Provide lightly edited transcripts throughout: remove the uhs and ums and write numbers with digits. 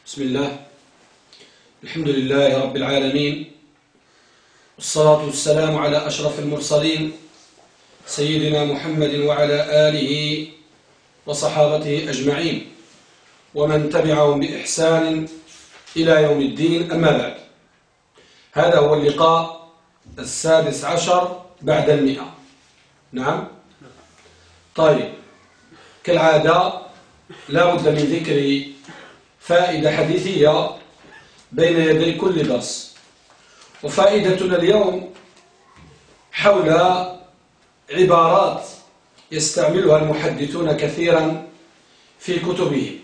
بسم الله. الحمد لله رب العالمين، والصلاة والسلام على أشرف المرسلين سيدنا محمد وعلى آله وصحابته أجمعين ومن تبعهم بإحسان إلى يوم الدين. أما بعد، هذا هو اللقاء 16 بعد 100. نعم. طيب، كالعادة لا بد من ذكر فائدة حديثية بين يدي كل درس، وفائدتنا اليوم حول عبارات يستعملها المحدثون كثيرا في كتبهم.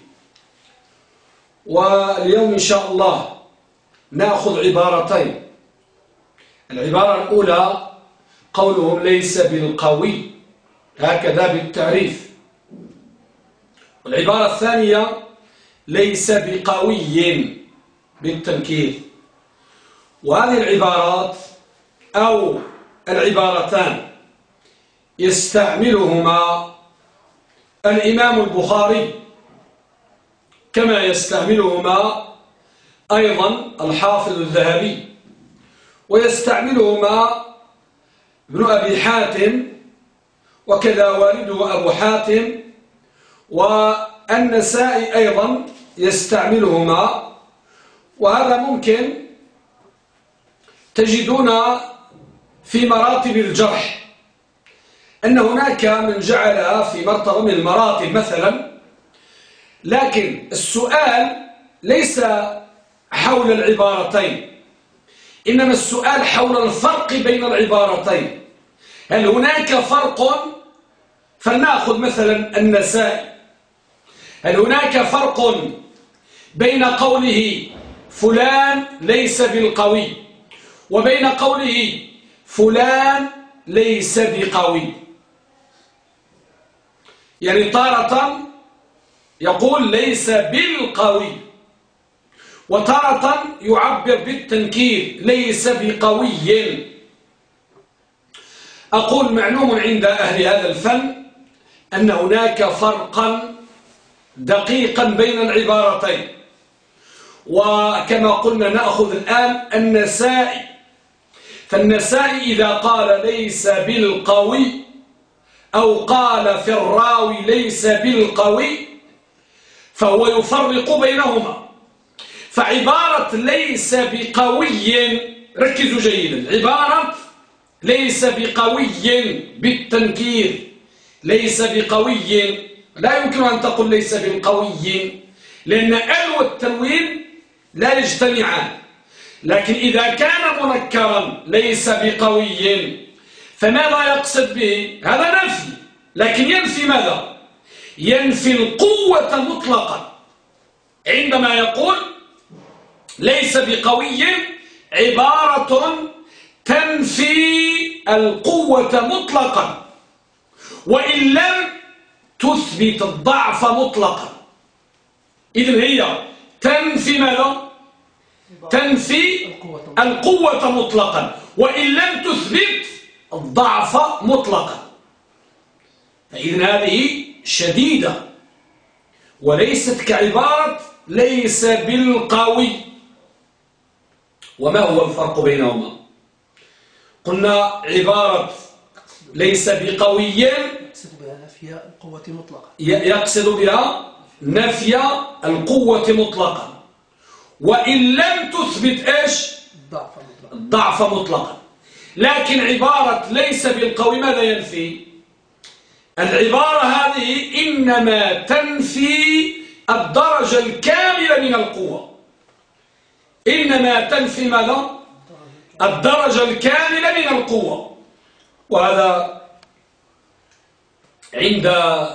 واليوم إن شاء الله نأخذ عبارتين. العبارة الأولى قولهم ليس بالقوي، هكذا بالتعريف. والعبارة الثانية ليس بقوي بالتنكير. وهذه العبارات أو العبارتان يستعملهما الإمام البخاري، كما يستعملهما أيضا الحافظ الذهبي، ويستعملهما ابن أبي حاتم، وكذا والده أبو حاتم، والنسائي أيضا يستعملهما. وهذا ممكن تجدون في مراتب الجرح أن هناك من جعلها في مرتبة من المراتب مثلا، لكن السؤال ليس حول العبارتين، إنما السؤال حول الفرق بين العبارتين. هل هناك فرق؟ فلنأخذ مثلا النسائي. هل هناك فرق بين قوله فلان ليس بالقوي وبين قوله فلان ليس بقوي؟ يعني تارة يقول ليس بالقوي، وتارة يعبر بالتنكير ليس بقوي. أقول معلوم عند أهل هذا الفن أن هناك فرقا دقيقا بين العبارتين. وكما قلنا نأخذ الآن النسائي. فالنسائي إذا قال ليس بالقوي أو قال في الراوي ليس بالقوي فهو يفرق بينهما. فعبارة ليس بقوي، ركزوا جيدا، عبارة ليس بقوي بالتنكير، ليس بقوي، لا يمكن أن تقول ليس بالقوي، لأن ال والتنوين لا يجتمعان. لكن إذا كان منكرا ليس بقوي، فماذا يقصد به؟ هذا نفي، لكن ينفي ماذا؟ ينفي القوة مطلقا. عندما يقول ليس بقوي عبارة تنفي القوة مطلقا، وإن لم تثبت الضعف مطلقا. إذن هي تنفي ماذا؟ تنفي القوة مطلقا، وإن لم تثبت الضعف مطلقا. فإذن هذه شديدة وليست كعبارة ليس بالقوي. وما هو الفرق بينهما؟ قلنا عبارة ليس بقوي يقصد بها نفي القوة مطلقا، يقصد بها نفي القوة مطلقا، وإن لم تثبت إيش؟ الضعف مطلقا. لكن عبارة ليس بالقوي ماذا ينفي؟ العبارة هذه إنما تنفي الدرجة الكاملة من القوة. إنما تنفي ماذا؟ الدرجة الكاملة من القوة. وهذا عند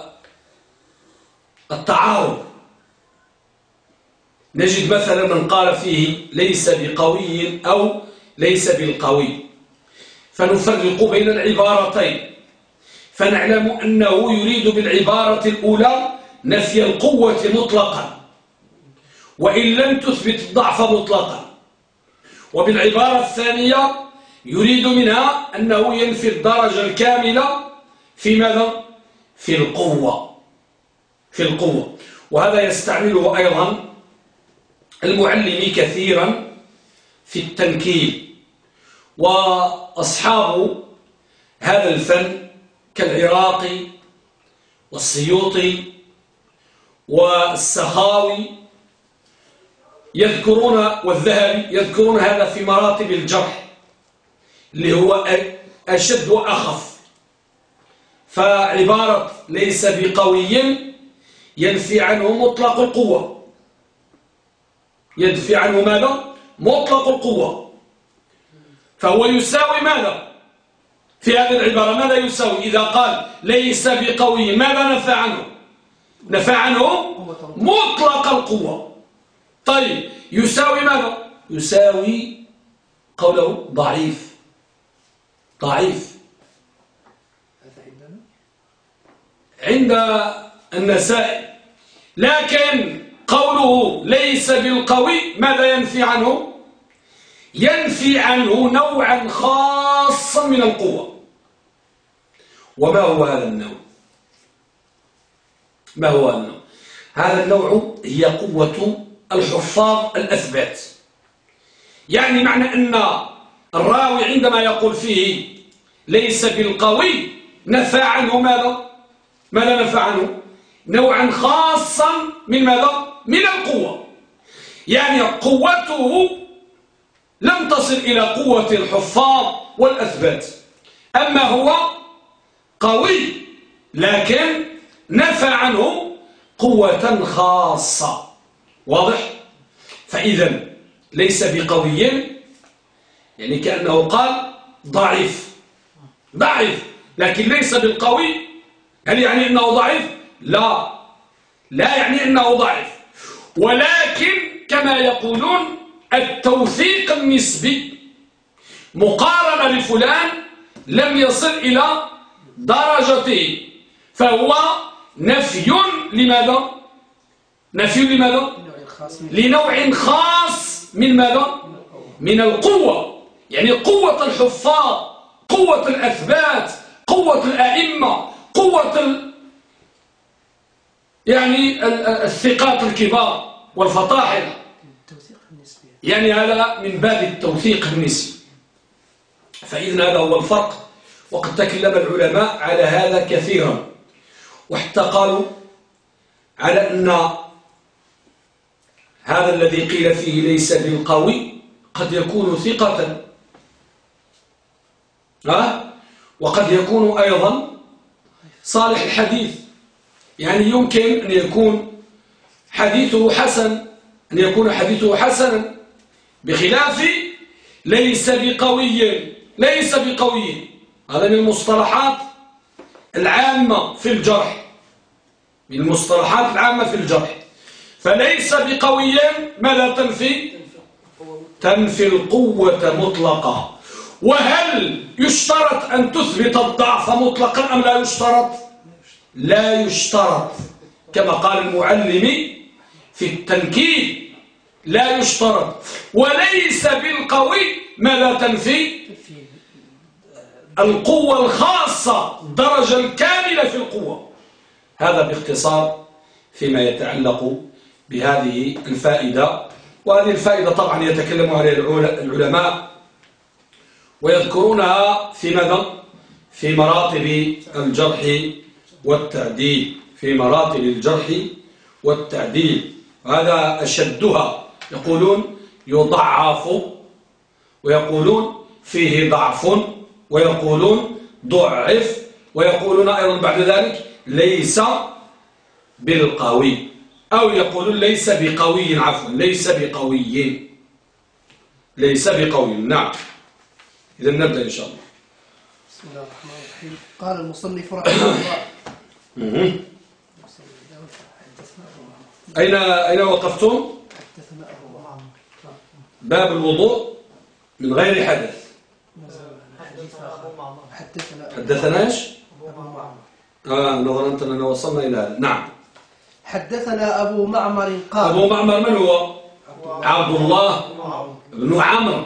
التعارض نجد مثلا من قال فيه ليس بقوي أو ليس بالقوي، فنفرق بين العبارتين، فنعلم أنه يريد بالعبارة الأولى نفي القوة مطلقا وإن لم تثبت الضعف مطلقا، وبالعبارة الثانية يريد منها أنه ينفي الدرجة الكاملة في ماذا؟ في القوة. وهذا يستعمله أيضا المعلم كثيرا في التنكيل، وأصحاب هذا الفن كالعراقي والسيوطي والسخاوي يذكرون والذهبي يذكرون هذا في مراتب الجرح اللي هو أشد وأخف. فعبارة ليس بقوي ينفي عنه مطلق القوة، ينفي عنه ماذا؟ مطلق القوة. فهو يساوي ماذا؟ في هذه العبارة ماذا يساوي؟ إذا قال ليس بقوي ماذا نفى عنه؟ نفى عنه مطلق القوة. طيب يساوي ماذا؟ يساوي قوله ضعيف. ضعيف عند النسائي. لكن قوله ليس بالقوي ماذا ينفي عنه؟ ينفي عنه نوعا خاصا من القوة. وما هو هذا النوع؟ ما هو النوع؟ هذا النوع هي قوة الحفاظ الأثبات. يعني معنى أن الراوي عندما يقول فيه ليس بالقوي نفى عنه ماذا؟ ماذا نفى عنه؟ نوعا خاصا من ماذا؟ من القوة. يعني قوته لم تصل إلى قوة الحفاظ والأثبات، أما هو قوي لكن نفى عنه قوة خاصة. واضح؟ فإذا ليس بقوي يعني كأنه قال ضعيف ضعيف، لكن ليس بالقوي هل يعني أنه ضعيف؟ لا، لا يعني أنه ضعيف، ولكن كما يقولون التوثيق النسبي، مقارنة لفلان لم يصل إلى درجته، فهو نفي لماذا؟ نفي لماذا؟ لنوع خاص من ماذا؟ من القوة. يعني قوة الحفاظ، قوة الأثبات، قوة الأئمة، قوة يعني الثقات الكبار والفطاحل، يعني هذا من باب التوثيق النسبي. فإذن هذا هو الفرق. وقد تكلم العلماء على هذا كثيرا، وحتى قالوا على أن هذا الذي قيل فيه ليس بالقوي قد يكون ثقة، وقد يكون أيضا صالح الحديث. يعني يمكن أن يكون حديثه حسن، أن يكون حديثه حسنا، بخلاف ليس بقوي. ليس بقوي هذا من المصطلحات العامة في الجرح، من المصطلحات العامة في الجرح. فليس بقوي ماذا تنفي؟ تنفي القوة مطلقة. وهل يشترط أن تثبت الضعف مطلقا أم لا يشترط؟ لا يشترط، كما قال المعلم في التنكيل لا يشترط. وليس بالقوي ماذا تنفي؟ القوة الخاصة، الدرجة الكاملة في القوة. هذا باختصار فيما يتعلق بهذه الفائدة. وهذه الفائدة طبعا يتكلم عليها العلماء ويذكرونها في ماذا؟ في مراتب الجرح والتعديل، في مراتب الجرح والتعديل. هذا أشدها، يقولون يضعف، ويقولون فيه ضعف، ويقولون ضعف، ويقولون أيضا بعد ذلك ليس بالقوي، أو يقولون ليس بقوي، عفوا ليس بقوي، ليس بقوي. نعم، إذا نبدأ إن شاء الله. بسم الله الرحمن الرحيم. قال المصنف رحمه الله أين وقفتم؟ باب الوضوء من غير حدث. حدثنا ايش؟ نظرا أننا وصلنا إلى هذا. نعم. حدثنا أبو معمر قال. أبو معمر من هو؟ عبد الله بن عمرو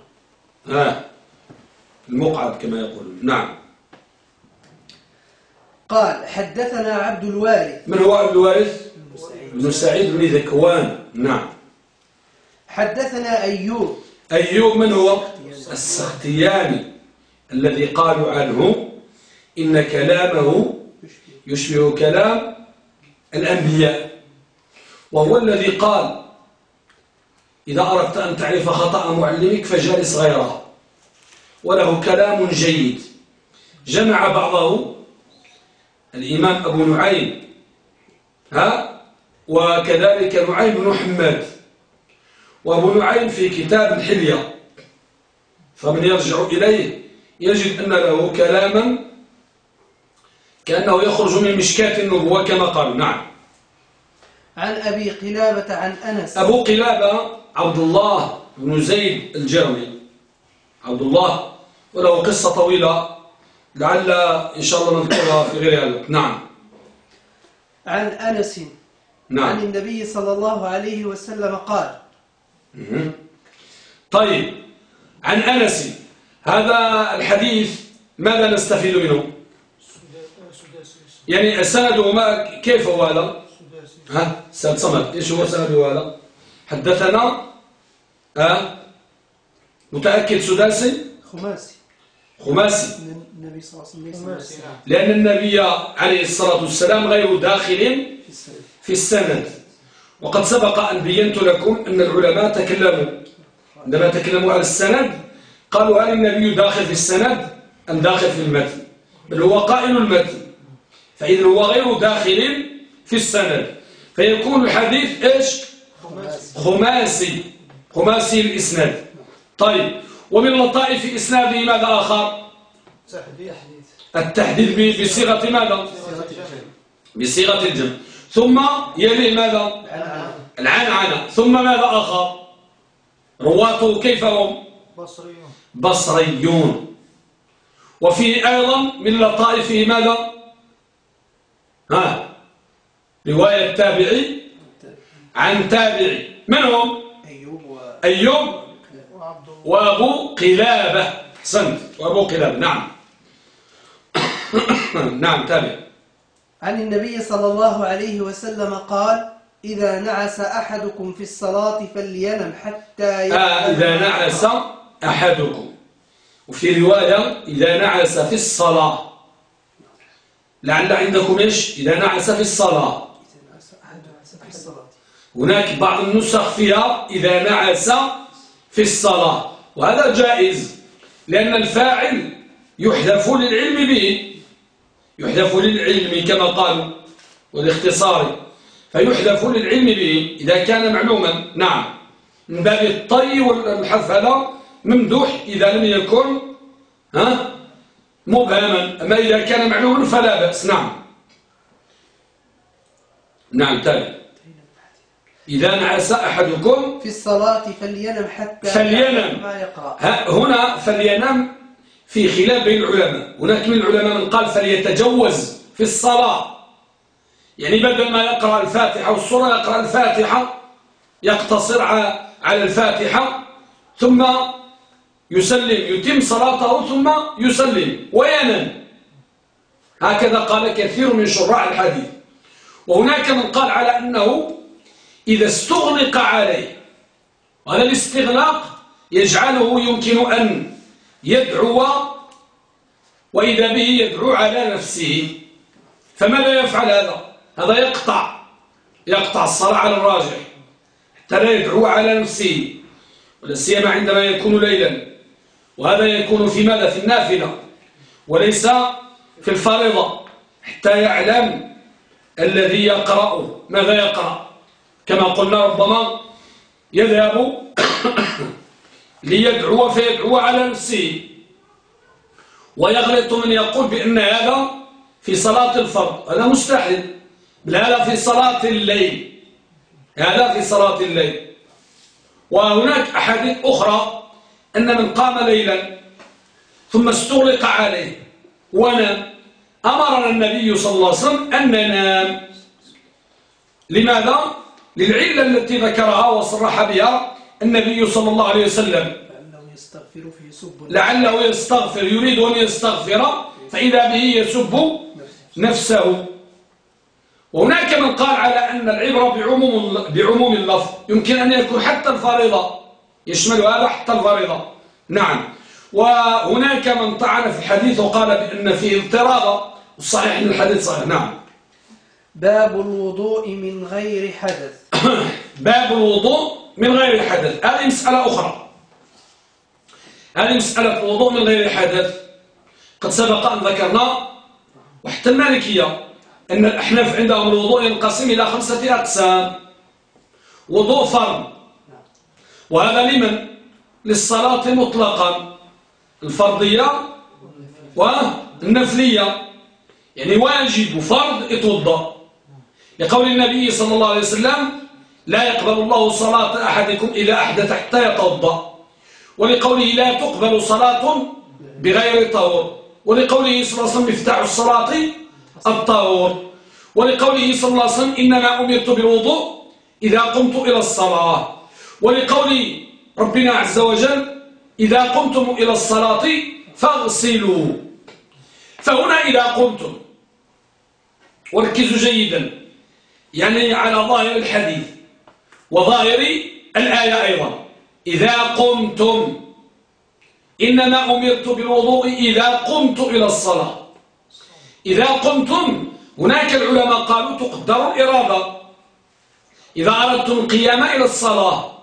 المقعد كما يقول. نعم. قال حدثنا عبد الوارث. من هو عبد الوارث؟ بن سعيد بن ذكوان. نعم. حدثنا أيوب. أيوب من هو؟ السختياني الذي قالوا عنه إن كلامه يشبه كلام الأنبياء، وهو الذي قال إذا أردت أن تعرف خطأ معلمك فجالس غيره، وله كلام جيد. جمع بعضه الإمام أبو نعيم وكذلك نعيم بن حماد، وأبو نعيم في كتاب الحلية، فمن يرجع إليه يجد أن له كلاما كأنه يخرج من مشكاة النبوة كما قالوا. نعم. عن أبي قلابة عن أنس. أبو قلابة عبد الله بن زيد الجرمي، عبد الله، وله قصة طويلة لعل إن شاء الله نذكرها في غير هذا. نعم. عن أنس. نعم. عن النبي صلى الله عليه وسلم قال. طيب، عن أنس، هذا الحديث ماذا نستفيد منه؟ يعني سنده ما كيف هو هذا؟ سند صمد، إيش هو سنده هذا؟ حدثنا متأكد سداسي؟ خماسي. النبي صلى الله عليه وسلم لأن النبي عليه الصلاة والسلام غير داخل في السند، وقد سبق أن بينت لكم أن العلماء تكلموا عندما تكلموا على السند قالوا هل النبي داخل في السند أم داخل في المتن؟ بل هو قائل المتن، فإذا هو غير داخل في السند، فيكون الحديث إيش؟ خماسي الإسناد. طيب، ومن لطائف إسناده ماذا آخر؟ التحديث بصيغة ماذا؟ بصيغة الجمع. ثم يليه ماذا؟ العنعنة. ثم ماذا آخر؟ رواته كيف هم؟ بصريون. وفي أيضا من لطائفه ماذا؟ رواية تابعي عن تابعي. من هم؟ أيوب وأبو قلابة. أحسنت، وأبو قلابة. نعم. نعم، تابع. عن النبي صلى الله عليه وسلم قال إذا نعس أحدكم في الصلاة فلينم حتى إذا نعس أحدكم، وفي رواية إذا نعس في الصلاة، لعل عندكم إيش؟ إذا نعس في الصلاة. هناك بعض النسخ فيها إذا نعس في الصلاة، وهذا جائز لأن الفاعل يحذف للعلم به، يحذف للعلم كما قالوا والاختصار، فيحذف للعلم به إذا كان معلوما. نعم، من باب الطي والحذف هذا ممدوح إذا لم يكن مبهما، أما إذا كان معلوما فلا بأس. نعم تالي. إذا نعس أحدكم في الصلاة فلينم حتى ما يقرأ. هنا فلينم في خلاف بين العلماء. هناك من العلماء من قال فليتجوز في الصلاة، يعني بدل ما يقرأ الفاتحة والسورة يقرأ الفاتحة، يقتصر على الفاتحة ثم يسلم، يتم صلاته ثم يسلم وينام. هكذا قال كثير من شراح الحديث. وهناك من قال على أنه إذا استغلق عليه، وهذا الاستغلاق يجعله يمكن أن يدعو، وإذا به يدعو على نفسه، فماذا يفعل هذا؟ هذا يقطع الصلاة على الراجح حتى لا يدعو على نفسه، ولا سيما عندما يكون ليلا، وهذا يكون في ماذا؟ في النافلة وليس في الفريضة، حتى يعلم الذي يقرأ ماذا يقرأ. كما قلنا ربما يذهب ليدعو فيدعو على نفسه، ويغلط من يقول بأن هذا في صلاة الفرض، هذا مستحيل، بل هذا في صلاة الليل، هذا في صلاة الليل. وهناك أحاديث أخرى أن من قام ليلا ثم استغلق عليه ونام أمرنا النبي صلى الله عليه وسلم أن ننام. لماذا؟ للعلة التي ذكرها وصرح بها النبي صلى الله عليه وسلم، لعله يستغفر، يريد أن يستغفر، فإذا به يسب نفسه. وهناك من قال على أن العبرة بعموم اللفظ، يمكن أن يكون حتى الفريضة، يشمل هذا حتى الفريضة. نعم. وهناك من طعن في الحديث وقال بأن فيه اضطرابا، والصحيح أن الحديث صحيح. نعم. باب الوضوء من غير حدث. باب الوضوء من غير حدث، هذه مسألة أخرى. هذه مسألة الوضوء من غير حدث قد سبق أن ذكرنا، وحتى المالكية أن الأحناف عندهم الوضوء ينقسم إلى 5 أقسام. وضوء فرض، وهذا لمن؟ للصلاة مطلقا، الفرضية والنفلية، يعني واجب وفرض يتوضأ، لقول النبي صلى الله عليه وسلم: لا يقبل الله صلاة أحدكم إذا أحدث حتى يتوضأ، ولقوله: لا تقبل صلاة بغير طهور، ولقوله صلى الله عليه وسلم: مفتاح الصلاة الطهور، ولقوله صلى الله عليه وسلم: إنما أمرت بالوضوء إذا قمت إلى الصلاة، ولقول ربنا عز وجل: إذا قمتم إلى الصلاة فاغسلوا. فهنا إذا قمتم، وركزوا جيدا يعني على ظاهر الحديث وظاهر الآية أيضا، إذا قمتم، إنما أمرت بالوضوء إذا قمت إلى الصلاة. إذا قمتم، هناك العلماء قالوا تقدر الإرادة، إذا أردتم القيام إلى الصلاة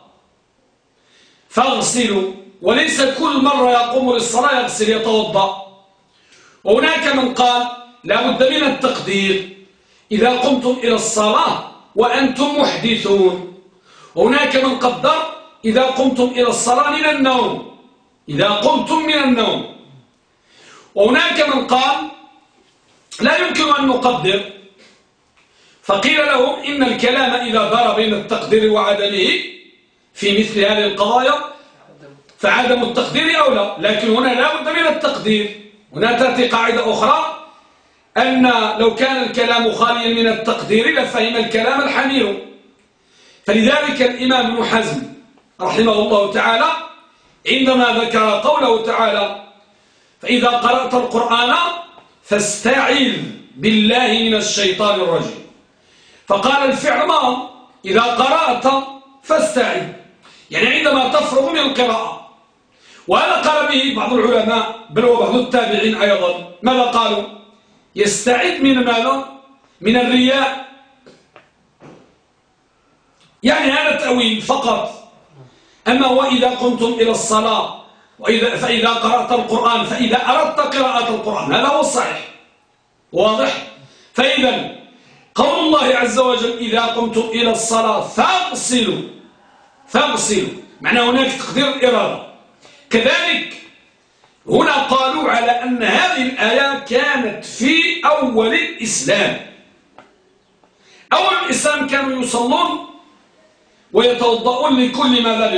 فاغسلوا، وليس كل مرة يقوم للصلاة يغسل يتوضأ. وهناك من قال لا بد من التقدير، إذا قمتم إلى الصلاة وأنتم محدثون. وهناك من قدر إذا قمتم إلى الصلاة من النوم، إذا قمتم من النوم. وهناك من قال لا يمكن أن نقدر، فقيل لهم إن الكلام إذا دار بين التقدير وعدمه في مثل هذه القضايا فعدم التقدير أولى، لكن هنا لا بد من التقدير. هنا تأتي قاعدة أخرى، أن لو كان الكلام خاليا من التقدير لفهم الكلام الحمير. فلذلك الإمام ابن حزم رحمه الله تعالى عندما ذكر قوله تعالى: فإذا قرأت القرآن فاستعذ بالله من الشيطان الرجيم، فقال الفعل ما إذا قرأت فاستعذ، يعني عندما تفرغ من القراءة. وهذا قال به بعض العلماء بل وبعض التابعين أيضا. ماذا قالوا؟ يستعذ من ماذا؟ من الرياء، يعني هذا تأويل فقط. أما وإذا قمتم إلى الصلاة فإذا قرأت القرآن، فإذا أردت قراءة القرآن، هذا هو الصحيح. واضح؟ فإذا قول الله عز وجل: إذا قمتم إلى الصلاة فاغسلوا، معنى هناك تقدير الإرادة. كذلك هنا قالوا على أن هذه الآية كانت في أول الإسلام. أول الإسلام كانوا يصلون ويتوضؤون لكل ماذا؟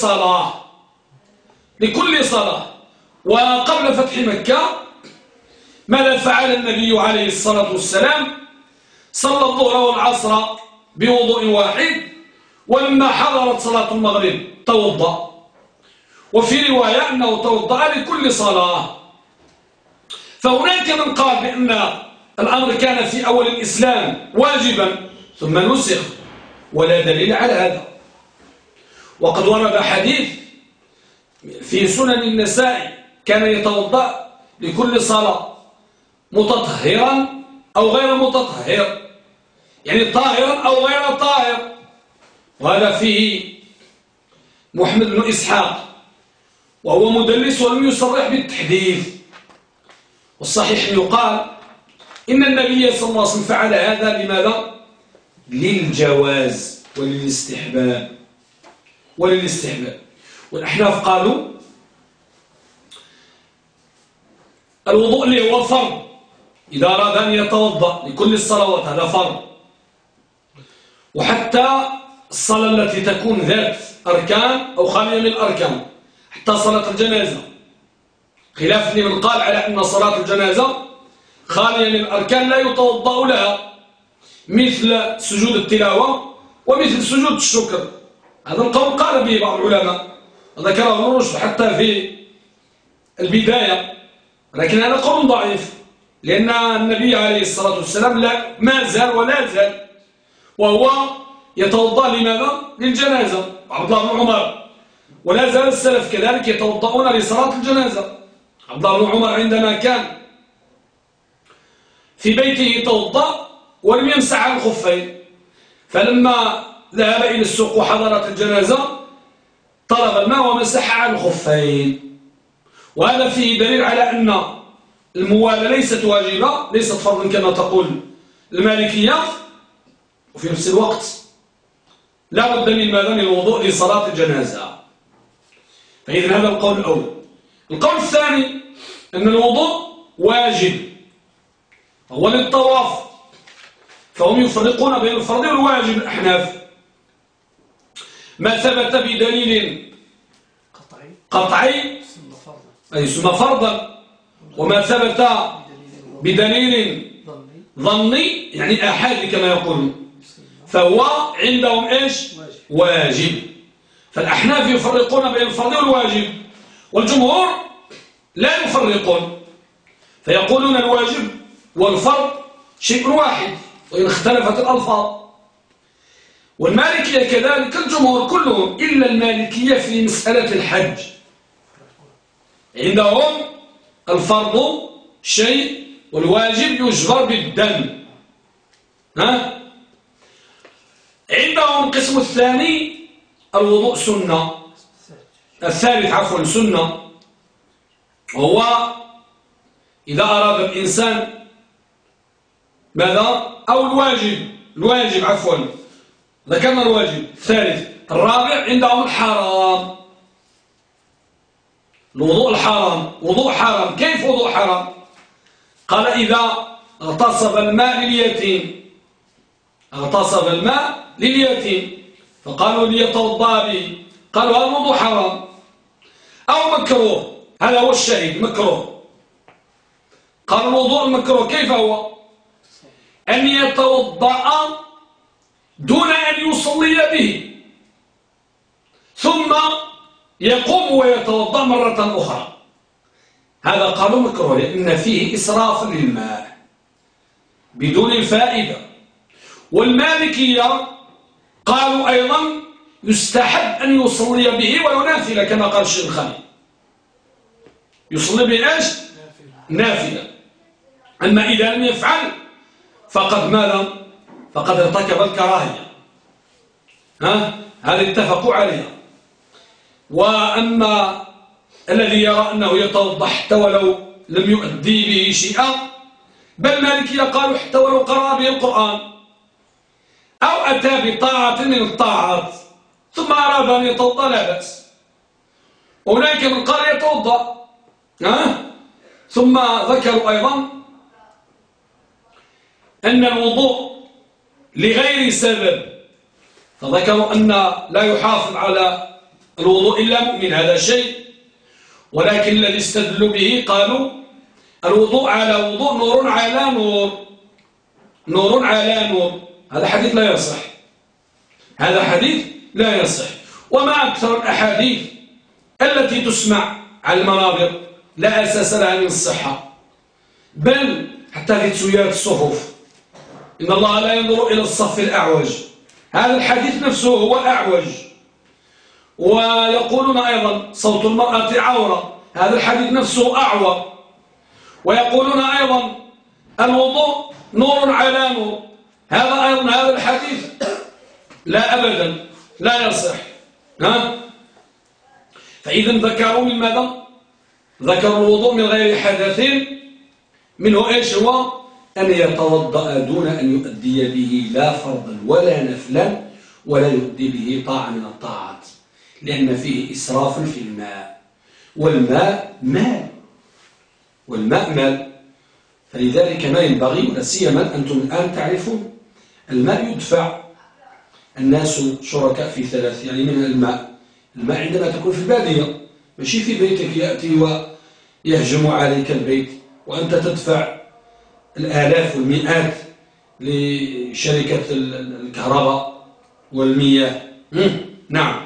لكل صلاة. وقبل فتح مكة ماذا فعل النبي عليه الصلاة والسلام؟ صلى الظهر والعصر بوضوء واحد، ولما حضرت صلاة المغرب توضأ. وفي رواية أنه توضأ لكل صلاة. فهناك من قال بأن الأمر كان في أول الإسلام واجبا ثم نسخ، ولا دليل على هذا. وقد ورد حديث في سنن النساء كان يتوضأ لكل صلاة متطهرا أو غير متطهر، يعني طاهرا أو غير طاهر. وهذا فيه محمد بن إسحاق، وهو مدلس ولم يصرح بالتحديث. والصحيح يقال إن النبي صلى الله عليه وسلم فعل هذا لماذا؟ للجواز وللاستحباب. والأحناف قالوا الوضوء اللي هو فرض، إذا أراد أن يتوضأ لكل الصلوات هذا فرض. وحتى الصلاة التي تكون ذات أركان أو خالية من الأركان، حتى صلاة الجنازة، خلاف لمن قال على أن صلاة الجنازة خالية من الأركان لا يتوضأ لها، مثل سجود التلاوة ومثل سجود الشكر. هذا القول قال به بعض العلماء، ذكره ابن رشد حتى في البداية، لكن هذا قول ضعيف. لأن النبي عليه الصلاة والسلام ما زال ولا زال وهو يتوضأ لماذا؟ للجنازة. عبد الله بن عمر ولا زال السلف كذلك يتوضؤون لصلاة الجنازة. عبد الله بن عمر عندما كان في بيته توضأ ولم يمسح على الخفين، فلما ذهب إلى السوق وحضرت الجنازة طلب الماء ومسح على الخفين. وهذا فيه دليل على أن الموالاة ليست واجبة، ليست فرضا كما تقول المالكية، وفي نفس الوقت لا بد من ماذا؟ من الوضوء لصلاة الجنازة. فإذن هذا القول الأول. القول الثاني أن الوضوء واجب، هو للطواف، فهم يفرقون بين الفرض والواجب. الأحناف ما ثبت بدليل قطعي أي يسمى فرضا، وما ثبت بدليل ظني يعني آحاد كما يقولون فهو عندهم إيش؟ واجب. فالأحناف يفرقون بين الفرض والواجب، والجمهور لا يفرقون، فيقولون الواجب والفرض شيء واحد وإن اختلفت الألفاظ. والمالكية كذلك الجمهور كلهم إلا المالكية في مسألة الحج، عندهم الفرض شيء والواجب يجبر بالدم. عندهم القسم الثاني الوضوء سنة، الثالث عفوا سنة، وهو إذا أراد الإنسان ماذا؟ أو الواجب عفوا ذكرنا الواجب. الثالث الرابع عندهم الحرام، الوضوء الحرام. وضوء حرام، كيف وضوء حرام؟ قال إذا اغتصب الماء لليتيم، اغتصب الماء لليتيم فقالوا ليتوضأ به، قالوا هذا الوضوء حرام أو مكروه، هذا هو الشاهد مكروه. قال الوضوء المكروه كيف هو؟ أن يتوضأ دون أن يصلي به ثم يقوم ويتوضأ مرة أخرى، هذا قالوا مكروه لأن فيه إسراف للماء بدون الفائدة. والمالكية قالوا أيضا يستحب أن يصلي به وينافل كما قال الشيخ الخليل، يصلي به إيش؟ نافلة. أما إذا لم يفعل فقد ماذا؟ فقد ارتكب الكراهية، هذا اتفقوا عليها. وأما الذي يرى أنه يتوضأ حتى ولو لم يؤدي به شيئا، بل مالكية قالوا حتى ولو قرأ به القرآن أو أتى بطاعة من الطاعات ثم أراد أن يتوضأ لا بأس. وهناك من قال يتوضأ ثم ذكروا أيضا أن الوضوء لغير سبب، فذكروا أن لا يحافظ على الوضوء إلا مؤمن، هذا شيء. ولكن الذي استدلوا به قالوا الوضوء على وضوء نور على نور، نور على نور، هذا حديث لا يصح، هذا حديث لا يصح. وما أكثر الأحاديث التي تسمع على المنابر لا أساس لها من الصحة، بل حتى في تسويات الصفوف إن الله لا ينظر إلى الصف الأعوج، هذا الحديث نفسه هو أعوج. ويقولون أيضا صوت المرأة عورة، هذا الحديث نفسه أعور. ويقولون أيضا الوضوء نور على نور، هذا أيضا هذا الحديث لا أبدا لا يصح. فإذا ذكروا من ماذا؟ ذكروا الوضوء من غير حدث، منه إيش هو؟ أن يتوضأ دون أن يؤدي به لا فرضا ولا نفلا ولا يؤدي به طاعة من الطاعات، لأن فيه إسراف في الماء، والماء مال، والماء مال. فلذلك ما ينبغي، ولا سيما أنتم الآن تعرفون الماء يدفع، الناس شركاء في ثلاث، يعني من الماء عندما تكون في البادية، ماشي في بيتك يأتي ويهجم عليك البيت وأنت تدفع الآلاف والمئات لشركة الكهرباء والمياه. نعم.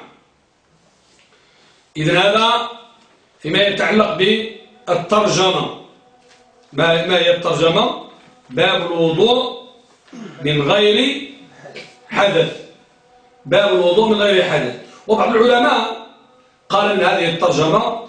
إذن هذا فيما يتعلق بالترجمة. ما هي الترجمة؟ باب الوضوء من غير حدث. باب الوضوء من غير حدث. وبعض العلماء قال أن هذه الترجمة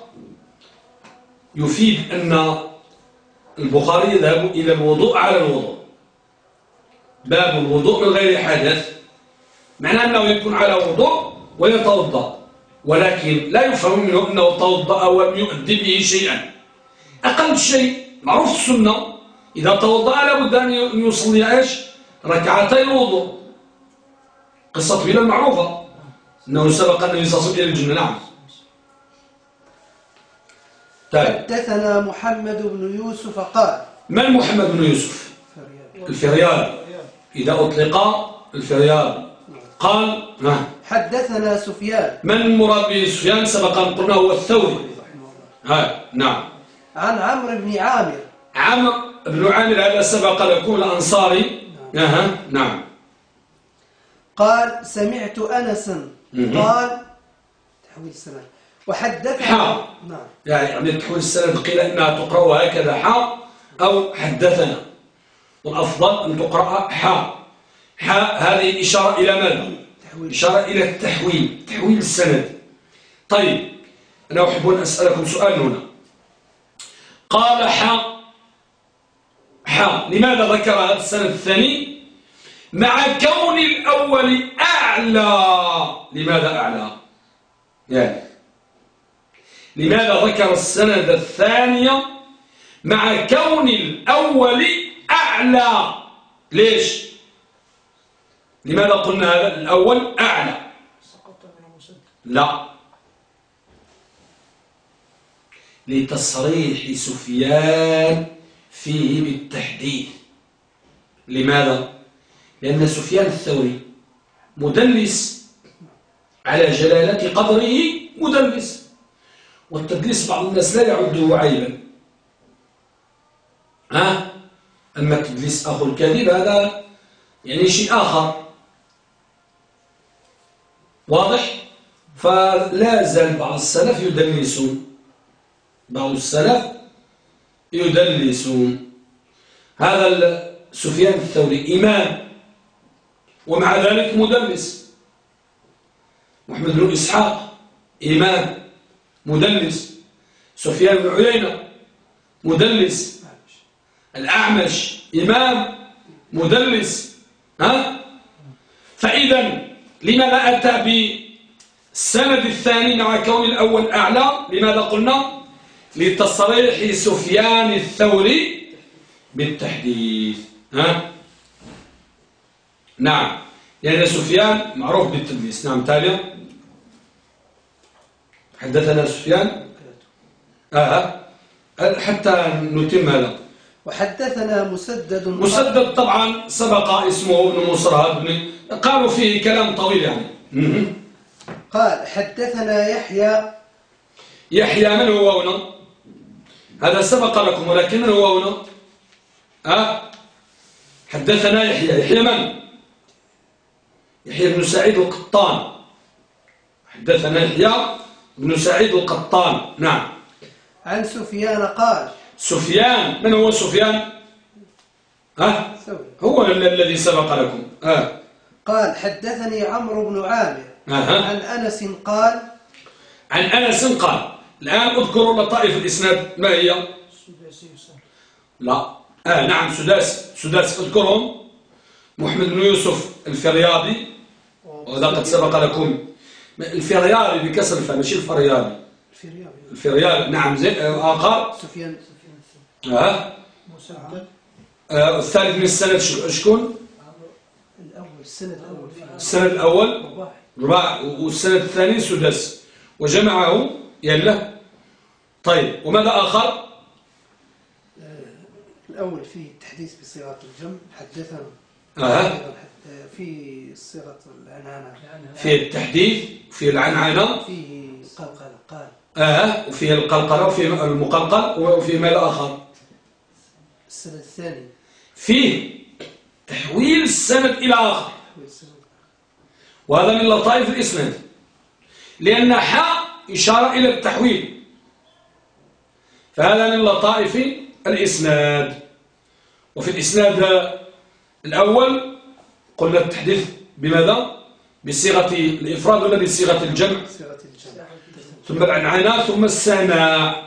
يفيد أن البخاري يذهب إلى الوضوء على الوضوء. باب الوضوء من غير حدث معناه أنه يكون على وضوء ويتوضأ، ولكن لا يفهم منه أنه توضأ ولم يؤدي به شيئا. أقل شيء معروف السنة إذا توضأ لابد أن يصلي إيش؟ ركعتي الوضوء. قصة بلال معروفة أنه سبق النبي صلى الله عليه وسلم إلى الجنة. نعم. حدثنا محمد بن يوسف قال. من محمد بن يوسف؟ الفريابي. إذا أطلق الفريابي قال حدثنا سفيان. من المراد بسفيان؟ سبق أن قلنا هو الثوري. نعم. عن عمرو بن عامر. عمرو بن عامر هذا سبق لكم الأنصاري. نعم. قال سمعت أنسا قال تحويل السند وحدثنا. نعم. يعني تحويل السند قيل إنها تقرأ هكذا حاء أو حدثنا، والأفضل أن تقرأ حاء. هذه إشارة إلى ماذا؟ إشارة إلى التحويل، تحويل السند. طيب أنا أحب أن أسألكم سؤال هنا. قال لماذا ذكر هذا السند الثاني مع كون الأول أعلى؟ لماذا أعلى؟ يعني لماذا ذكر السند الثاني مع كون الأول أعلى؟ ليش؟ لماذا قلنا هذا الأول أعلى؟ لا، لتصريح سفيان فيه بالتحديث. لماذا؟ لأن سفيان الثوري مدلس على جلالة قدره، مدلس، والتدليس بعض الناس لا يعده عيبا. أما التدليس أخو الكذب هذا يعني شيء آخر، واضح؟ فلا زال بعض السلف يدلسون، بعض السلف يدلسون. هذا سفيان الثوري إمام ومع ذلك مدلس. محمد بن إسحاق إمام مدلس. سفيان بن عيينة مدلس. الأعمش إمام مدلس. فإذا لماذا أتى بالسند الثاني مع كون الأول أعلى؟ لماذا قلنا؟ لتصريح سفيان الثوري بالتحديث. نعم، يعني سفيان معروف بالتدليس. نعم. تالي حدثنا سفيان حتى نتم هذا. وحدثنا مسدد طبعا سبق اسمه ابن مصرهد، قالوا فيه كلام طويل يعني. قال حدثنا يحيى من هو هنا؟ هذا سبق لكم، ولكن من هو هنا؟ حدثنا يحيى من؟ يحيى بن سعيد القطان. حدثنا يحيى بن سعيد القطان. نعم. عن سفيان قال. سفيان من هو سفيان؟ هو الذي سبق لكم. قال حدثني عمرو بن عامر عن أنس قال. عن أنس قال. الآن اذكروا لطائف الإسناد ما هي؟ لا. نعم، سداس اذكرهم. محمد بن يوسف الفريابي، وهذا قد سبق لكم. الفريابي بكسر الفاء ماشي الفريابي. الفريابي. نعم. آخر سفيان. مسدد. الثالث من السند شكون؟ السند الأول رباع، والسند الثاني سداس، وجمعه يلا. طيب، وماذا آخر؟ الأول فيه التحديث بصيغة الجمع حدثنا. في صيغة العنعنة. في التحديث، في العنعنة، فيه قلقلة قال. وفيه القلقلة، وفيه المقلقل، وفيه ماذا آخر؟ السند الثاني فيه تحويل السند إلى آخر، وهذا من لطائف الإسناد، لأن حاء إشارة إلى التحويل، فهذا من لطائف الإسناد. وفي الإسناد الأول قلنا التحديث بماذا؟ بصيغة الإفراد ولا بصيغة الجمع؟ ثم العنعنة ثم السماع.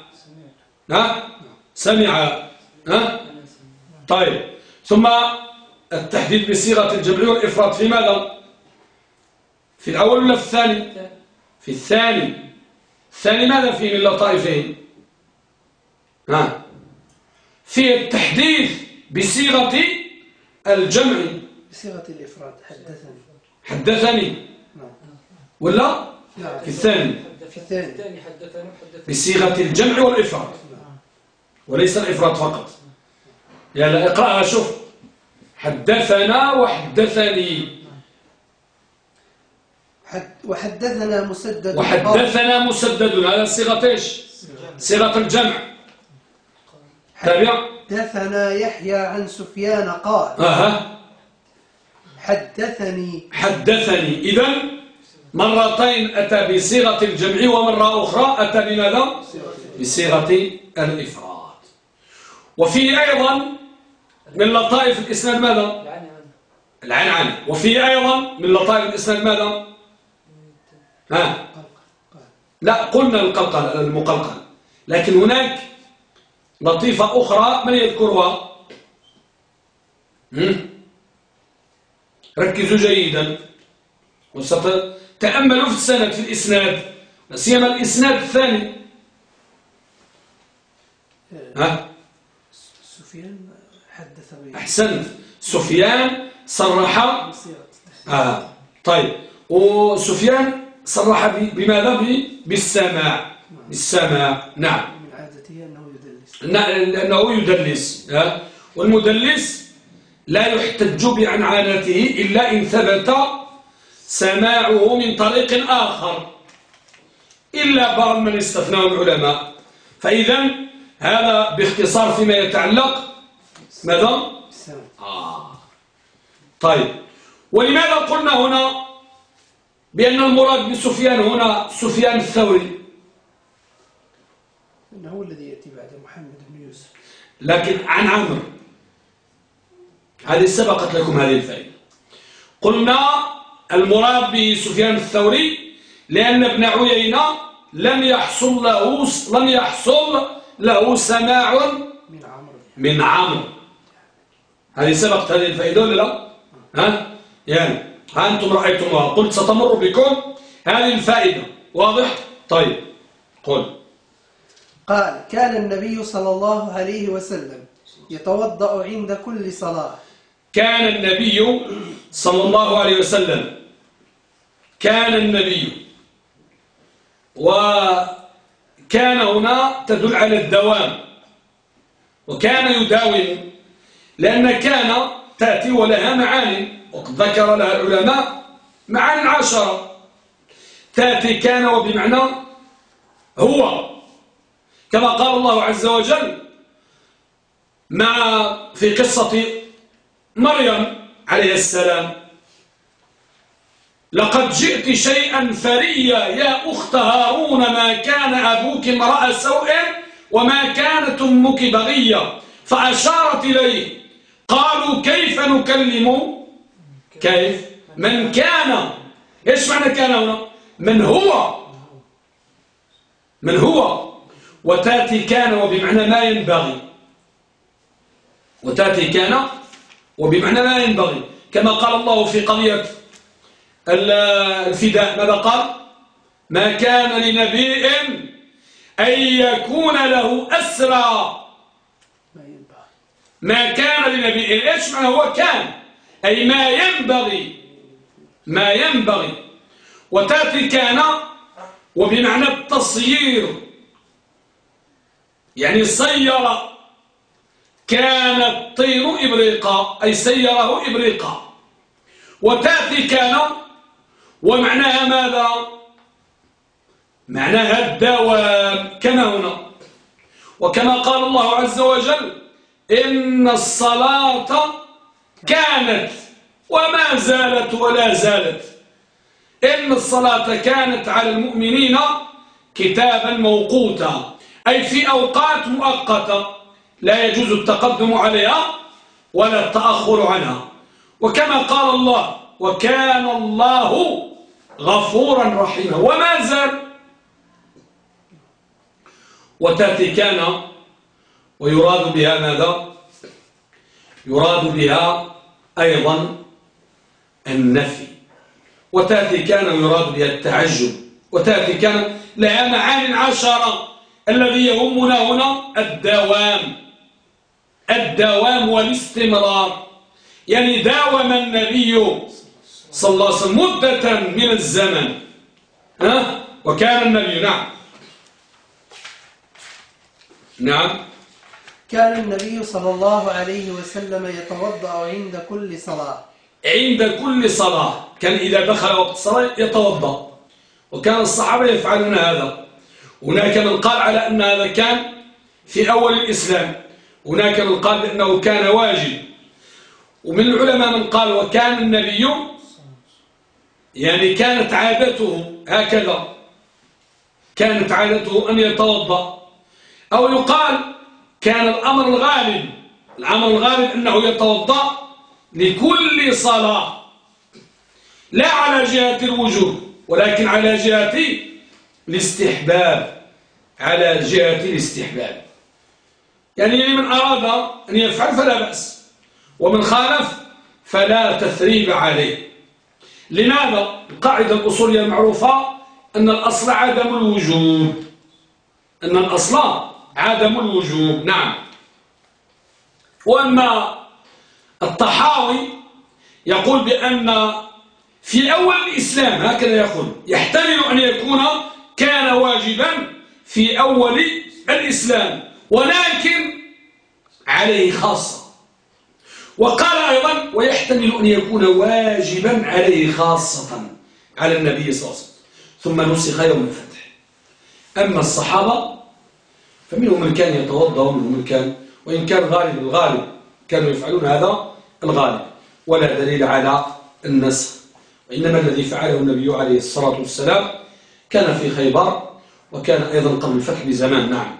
سمع. طيب، ثم التحديث بصيغة الجمع والإفراد في ماذا؟ في الأول ولا في الثاني؟ في الثاني. الثاني ماذا فيه من لطائفه؟ في التحديث بصيغة الجمع، بصيغة الإفراد. حدثني ولا في الثاني؟ في الثاني بصيغة الجمع والإفراد وليس الإفراد فقط. يلا اقرأها شوف. حدثنا وحدثني. وحدثنا مسدد. وحدثنا مسدد، هذا صيغة ايش؟ صيغة الجمع. تابع. حدثنا يحيى عن سفيان قال حدثني. إذن مرتين أتى بصيغة الجمع ومرة أخرى أتى بماذا؟ بصيغة الإفراد. وفي أيضا من لطائف الإسناد ماذا؟ العنعنة. وفي أيضا من لطائف الإسناد ماذا؟ لا، قلنا القلقل المقلقل، لكن هناك لطيفة أخرى من يذكرها؟ ركزوا جيدا وستتأملوا في السند، في الإسناد، سيما الإسناد الثاني. سفيان حدث به. أحسنت. سفيان صرح. طيب، وسفيان صرح بماذا؟ بالسماع. بالسماع. نعم. من عادته أنه يدلس. لأنه يدلس. والمدلس لا يحتج بعنعنته إلا إن ثبت سماعه من طريق آخر، إلا بعض من استثناه العلماء. فإذا هذا باختصار فيما يتعلق ماذا؟ طيب، ولماذا قلنا هنا بأن المراد بسفيان هنا سفيان الثوري؟ إنه هو الذي يأتي بعد محمد بن يوسف. لكن عن عمرو، هذه سبقت لكم هذه الفائدة. قلنا المراد بسفيان الثوري لأن ابن عيينة لم يحصل له سماع من عمرو. هذه سبقت هذه الفائدة ولا لا؟ يعني أنتم رأيتموها، قلت ستمر بكم هذه الفائدة. واضح؟ طيب، قل. قال كان النبي صلى الله عليه وسلم يتوضأ عند كل صلاة. كان النبي صلى الله عليه وسلم. كان النبي، وكان هنا تدل على الدوام، وكان يداوم، لأن كان تأتي ولها معاني، وقد ذكر لها العلماء معاني 10. تأتي كان وبمعنى هو، كما قال الله عز وجل في قصة مريم عليه السلام: لقد جئت شيئا فريا يا أخت هارون، ما كان أبوك امرأ سوء وما كانت أمك بغيا. فأشارت إليه، قالوا كيف نكلم كيف من كان. إيش معنى كان هنا؟ من هو. وتأتي كان وبمعنى ما ينبغي، وتأتي كان وبمعنى ما ينبغي، كما قال الله في قضية الفداء. ماذا قال؟ ما كان لنبي أن يكون له أسرى. ما كان لنبي، إيش معنى هو كان؟ أي ما ينبغي. وتأتي كان وبمعنى التصيير، يعني صير. كان الطين إبريقا، أي سيره إبريقا. وتأتي كان ومعناها ماذا؟ معناها الدوام، كما هنا. وكما قال الله عز وجل: إن الصلاة كانت وما زالت ولا زالت. إن الصلاة كانت على المؤمنين كتابا موقوتا، أي في أوقات مؤقتة. لا يجوز التقدم عليها ولا التأخر عنها. وكما قال الله وكان الله غفورا رحيما وما زال. وتأتي كان ويراد بها ماذا؟ يراد بها أيضا النفي. وتأتي كان ويراد بها التعجب. وتأتي كان لها معان 10. الذي يهمنا هنا الدوام والاستمرار. يعني داوم النبي صلى الله عليه وسلم مدة من الزمن. وكان النبي نعم كان النبي صلى الله عليه وسلم يتوضأ عند كل صلاة. عند كل صلاة كان إذا دخل وقت الصلاة يتوضأ. وكان الصحابة يفعلون هذا. هناك من قال على أن هذا كان في أول الإسلام. هناك من قال بأنه كان واجب. ومن العلماء من قال وكان النبي يعني كانت عادته هكذا. كانت عادته أن يتوضأ. أو يقال كان الأمر الغالب أنه يتوضأ لكل صلاة لا على جهة الوجوب ولكن على جهة الاستحباب. يعني من أراد أن يفعل فلا بأس ومن خالف فلا تثريب عليه. لماذا؟ القاعدة الأصولية المعروفة أن الأصل عدم الوجوب. نعم. وأما الطحاوي يقول بأن في أول الإسلام هكذا يقول يحتمل أن يكون كان واجبا في أول الإسلام ولكن عليه خاصة. وقال أيضا ويحتمل أن يكون واجبا عليه خاصة على النبي صلى الله عليه وسلم ثم نسخ يوم الفتح. أما الصحابة فمنهم من كان يتوضأ ومنهم من كان وإن كان الغالب كانوا يفعلون هذا الغالب ولا دليل على النسخ. وإنما الذي فعله النبي عليه الصلاة والسلام كان في خيبر وكان أيضا قبل الفتح بزمان. نعم.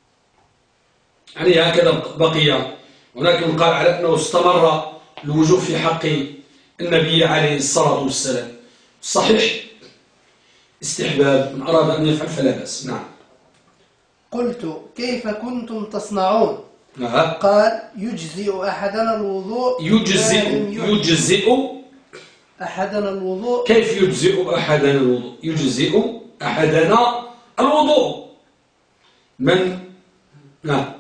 يعني هكذا بقي. هناك من قال على أنه استمر الوجوب في حق النبي عليه الصلاة والسلام. صحيح استحباب من أراد أن يفعل فلا بأس. نعم. قلت كيف كنتم تصنعون؟ نعم. قال يجزئ أحدنا الوضوء. يجزئ أحدنا الوضوء. كيف يجزئ أحدنا الوضوء؟ يجزئ أحدنا الوضوء من؟ نعم.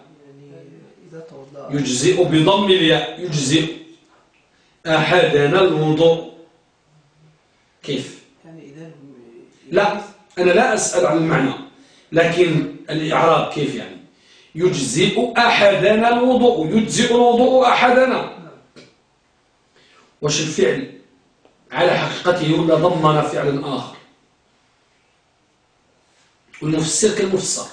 يجزئ بضم الياء. يجزئ أحدنا الوضوء كيف؟ لا أنا لا أسأل عن المعنى لكن الإعراب كيف يعني يجزئ أحدنا الوضوء. يجزئ الوضوء أحدنا. وش الفعل على حقيقته ولا ضمن فعل آخر؟ والمفسر كالمفسر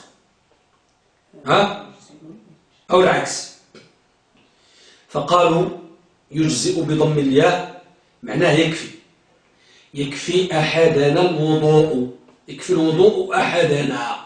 أو العكس. فقالوا يجزئ بضم الياء معناه يكفي أحدنا الوضوء. يكفي الوضوء أحدنا.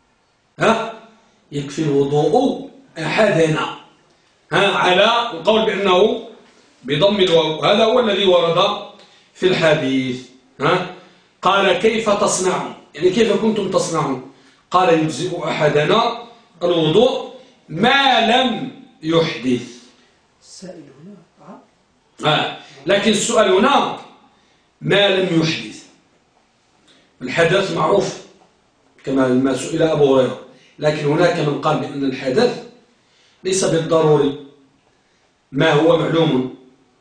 يكفي الوضوء أحدنا على القول بأنه بضم الواو. هذا هو الذي ورد في الحديث. قال كيف تصنعون يعني كيف كنتم تصنعون؟ قال يجزئ أحدنا الوضوء ما لم يحدث. السائل هنا لكن السؤال هنا ما لم يحدث. الحدث معروف كما ما سئل أبو هريرة. لكن هناك من قال بأن الحدث ليس بالضروري ما هو معلوم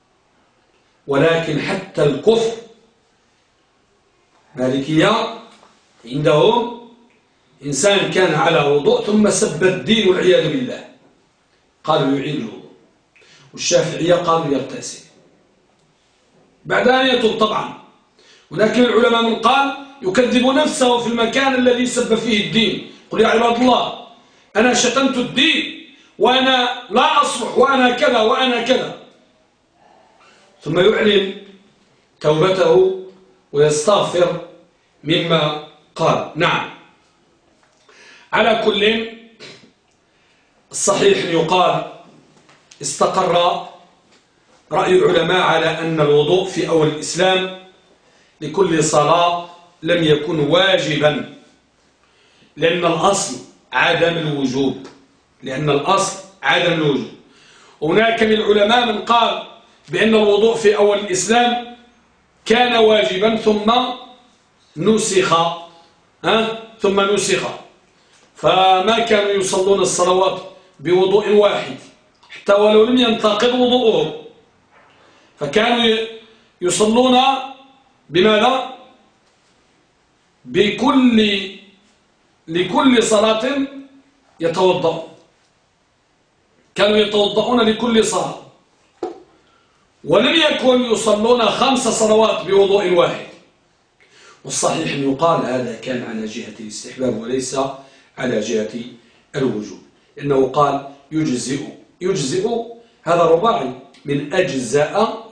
ولكن حتى الكفر مالكية عندهم إنسان كان على وضوء ثم سب الدين والعياذ بالله قالوا يعيد الوضوء. والشافعية قالوا يغتسل بعد أن يتوب طبعا. ولكن العلماء من قال يكذب نفسه في المكان الذي سب فيه الدين. قل يا عباد الله أنا شتمت الدين وأنا لا أصلح وأنا كذا وأنا كذا ثم يعلن توبته ويستغفر مما قال. نعم. على كل الصحيح يقال استقر رأي العلماء على أن الوضوء في أول الإسلام لكل صلاة لم يكن واجبا، لأن الأصل عدم الوجوب، هناك من العلماء من قال بأن الوضوء في أول الإسلام كان واجبا ثم نسخ فما كانوا يصلون الصلوات بوضوء واحد حتى ولو لم ينتقض وضوءهم، فكانوا يصلون بماذا؟ لكل صلاة يتوضأ، كانوا يتوضؤون لكل صلاة، ولم يكن يصلون 5 صلوات بوضوء واحد. والصحيح أن يقال هذا كان على جهة الاستحباب وليس على جهة الوجوب، إنه قال يجزئ هذا رباعي من أجزاء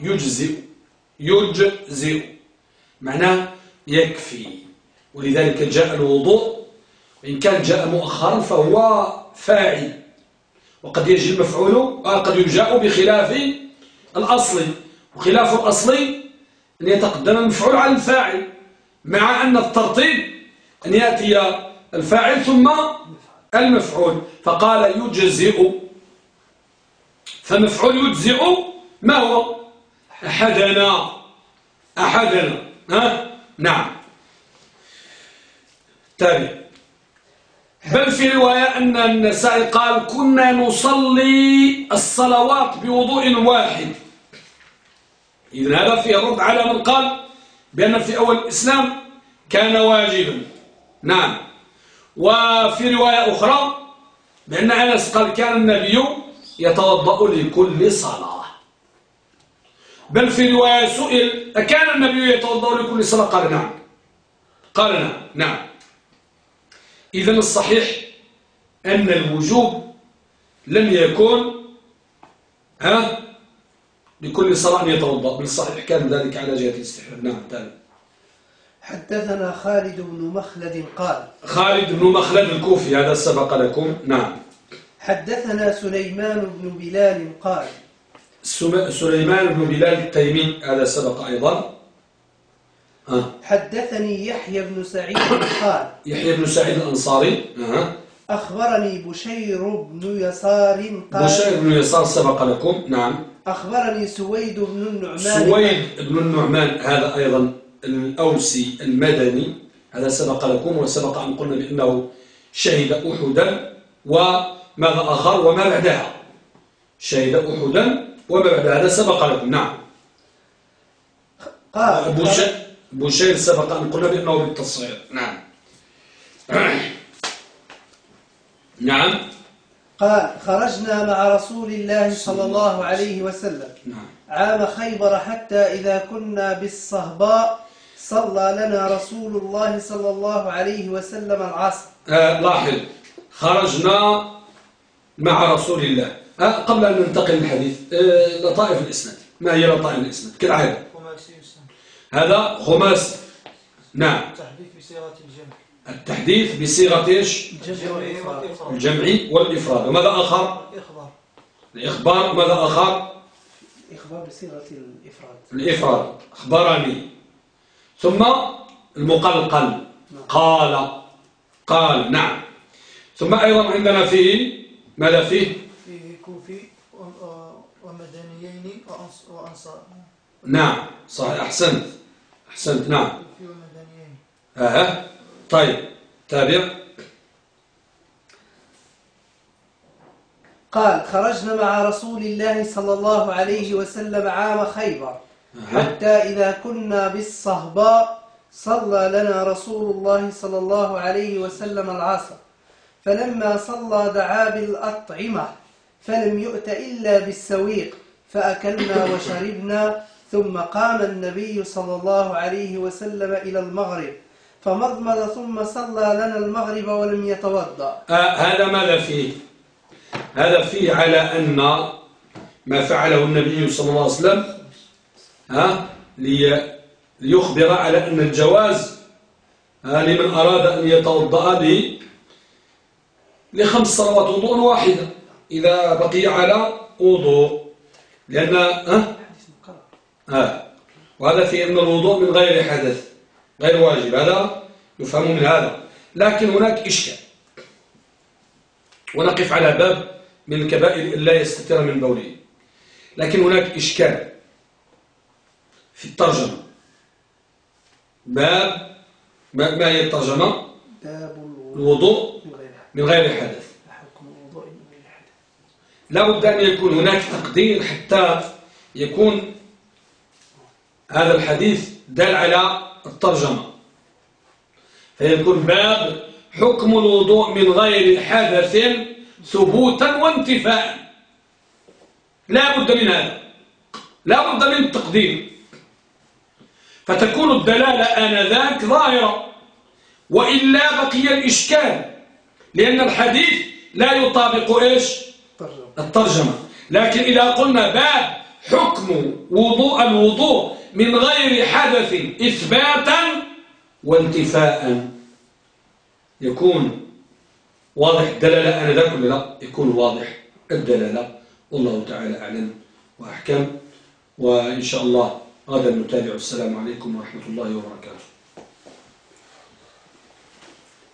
يجزئ معناه يكفي، ولذلك جاء الوضوء إن كان جاء مؤخرا فهو فاعل، وقد يجي المفعول قد يجاء بخلاف الأصل، وخلاف الأصل أن يتقدم المفعول على الفاعل، مع أن الترتيب أن يأتي الفاعل ثم المفعول، فقال يجزئ، فمفعول يجزئ ما هو؟ أحدنا نعم. تالي بل في رواية أن النسائي قال كنا نصلي الصلوات بوضوء واحد. إذن هذا فيه رد على من قال بأن في أول الإسلام كان واجبا. نعم. وفي رواية أخرى بأن أنس قال كان النبي يتوضأ لكل صلاة. بل في رواية سئل أكان النبي يتوضأ لكل صلاة؟ قال نعم. إذن الصحيح أن الوجوب لم يكن لكل صلاة يتوضأ، بالصحيح كان ذلك على جهة الاستحباب. نعم. تالي حدثنا خالد بن مخلد قال، خالد بن مخلد الكوفي هذا سبق لكم. نعم. حدثنا سليمان بن بلال قال، سليمان بن بلال التيمي هذا سبق أيضا. حدثني يحيى بن سعيد قال، يحيى بن سعيد الأنصاري. أخبرني بشير بن يسار قال، بشير بن يسار سبق لكم. نعم. أخبرني سويد بن النعمان هذا أيضا الأوسي المدني، هذا سبق لكم، وسبق أن قلنا بأنه شهد أحدا وماذا آخر وما بعدها، شهد أحدا وما بعدها، هذا سبق لكم. نعم. قال بشير سبق أن قلنا بأنه بالتصغير. نعم. قال خرجنا مع رسول الله صلى الله عليه وسلم عام خيبر حتى إذا كنا بالصهباء صلى لنا رسول الله صلى الله عليه وسلم العصر. لاحظ خرجنا مع رسول الله. قبل أن ننتقل للحديث لطائف الإسناد. ما هي لطائف الإسناد؟ كالعادة هذا خماسي. نعم. التحديث بصيغة إيش؟ الجمع والإفراد. وماذا آخر؟ الإخبار. وماذا آخر؟ الإخبار بصيغة الإفراد. أخبرني. ثم المقلقل قال. نعم. ثم أيضا عندنا فيه ماذا فيه؟ فيه كوفي ومدنيين وأنصار. نعم صحيح. أحسنت. نعم. كوفي ومدنيين. طيب تابع. قال خرجنا مع رسول الله صلى الله عليه وسلم عام خيبر حتى إذا كنا بالصهباء صلى لنا رسول الله صلى الله عليه وسلم العصر، فلما صلى دعا بالأطعمة فلم يؤت إلا بالسويق فأكلنا وشربنا، ثم قام النبي صلى الله عليه وسلم إلى المغرب فمضمض ثم صلى لنا المغرب ولم يتوضأ. هذا ماذا فيه؟ هذا فيه على أن ما فعله النبي صلى الله عليه وسلم ليخبر على أن الجواز لمن أراد أن يتوضأ ل5 صلوات وضوء واحدة. إذا بقي على وضوء، لأن وهذا في أن الوضوء من غير حدث غير واجب، هذا يفهم من هذا. لكن هناك إشكال، ونقف على باب من الكبائر إلا يستتر من بوله. لكن هناك إشكال في الترجمة. باب ما هي الترجمة؟ باب الوضوء من غير حدث. لا بد أن يكون هناك تقدير حتى يكون هذا الحديث دال على الترجمة، فيكون باب حكم الوضوء من غير حدث ثبوتا وانتفاء. لا بد من هذا، لا بد من التقدير، فتكون الدلالة آنذاك ظاهرة، وإلا بقي الإشكال، لأن الحديث لا يطابق إيش؟ الترجمة. لكن إذا قلنا باب حكم الوضوء من غير حدث إثباتا وانتفاء، يكون واضح الدلالة آنذاك ولا لا؟ يكون واضح الدلالة. والله تعالى أعلم وأحكم، وإن شاء الله غدا نتابع. السلام عليكم ورحمة الله وبركاته.